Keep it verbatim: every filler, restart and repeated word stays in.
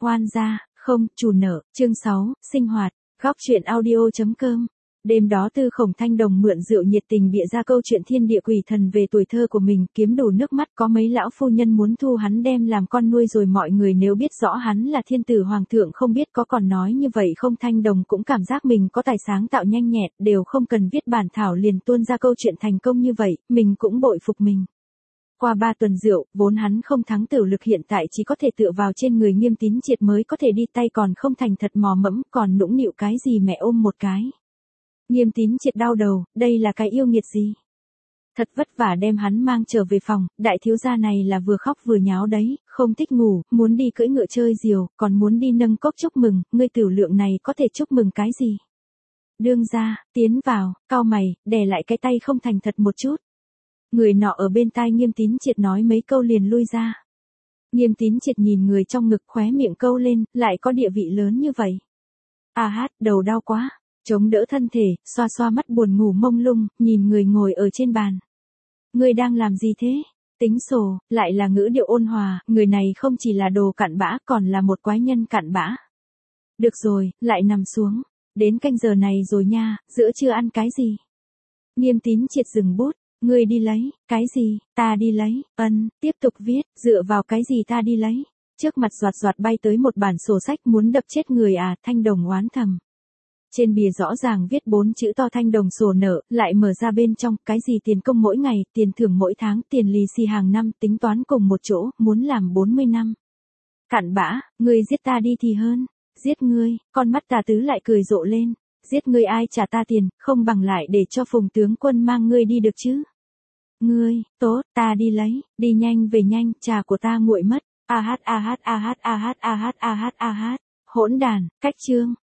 Oan gia, không, chủ nợ, chương sáu, sinh hoạt, góc truyện audio.com. Đêm đó Tư Khổng Thanh Đồng mượn rượu nhiệt tình bịa ra câu chuyện thiên địa quỷ thần về tuổi thơ của mình, kiếm đủ nước mắt. Có mấy lão phu nhân muốn thu hắn đem làm con nuôi, rồi mọi người nếu biết rõ hắn là thiên tử hoàng thượng không biết có còn nói như vậy không. Thanh Đồng cũng cảm giác mình có tài sáng tạo nhanh nhẹn, đều không cần viết bản thảo liền tuôn ra câu chuyện thành công như vậy, mình cũng bội phục mình. Qua ba tuần rượu, vốn hắn không thắng tử lực hiện tại chỉ có thể tựa vào trên người Nghiêm Tín Triệt mới có thể đi, tay còn không thành thật mò mẫm, còn nũng nịu cái gì mẹ ôm một cái. Nghiêm Tín Triệt đau đầu, đây là cái yêu nghiệt gì? Thật vất vả đem hắn mang trở về phòng, đại thiếu gia này là vừa khóc vừa nháo đấy, không thích ngủ, muốn đi cưỡi ngựa chơi diều, còn muốn đi nâng cốc chúc mừng, ngươi tiểu lượng này có thể chúc mừng cái gì? Đương gia, tiến vào, cau mày, đè lại cái tay không thành thật một chút. Người nọ ở bên tai Nghiêm Tín Triệt nói mấy câu liền lui ra. Nghiêm Tín Triệt nhìn người trong ngực, khóe miệng câu lên, lại có địa vị lớn như vậy. A hát, đầu đau quá. Chống đỡ thân thể, xoa xoa mắt buồn ngủ mông lung, nhìn người ngồi ở trên bàn. Người đang làm gì thế? Tính sổ, lại là ngữ điệu ôn hòa, người này không chỉ là đồ cặn bã còn là một quái nhân cặn bã. Được rồi, lại nằm xuống. Đến canh giờ này rồi nha, giữa trưa ăn cái gì? Nghiêm Tín Triệt dừng bút. Ngươi đi lấy, cái gì, ta đi lấy, ân, tiếp tục viết, dựa vào cái gì ta đi lấy. Trước mặt doạt doạt bay tới một bản sổ sách, muốn đập chết người à, Thanh Đồng oán thầm. Trên bìa rõ ràng viết bốn chữ to Thanh Đồng sổ nợ, lại mở ra bên trong, cái gì tiền công mỗi ngày, tiền thưởng mỗi tháng, tiền lì xì hàng năm, tính toán cùng một chỗ, muốn làm bốn mươi năm. Cặn bã, ngươi giết ta đi thì hơn, giết ngươi, con mắt tà tứ lại cười rộ lên, giết ngươi ai trả ta tiền, không bằng lại để cho Phùng tướng quân mang ngươi đi được chứ. Ngươi, tốt, ta đi lấy, đi nhanh về nhanh, trà của ta nguội mất. A hát a hát a hát a hát a hát a hát a hát. Hỗn đàn, cách chương.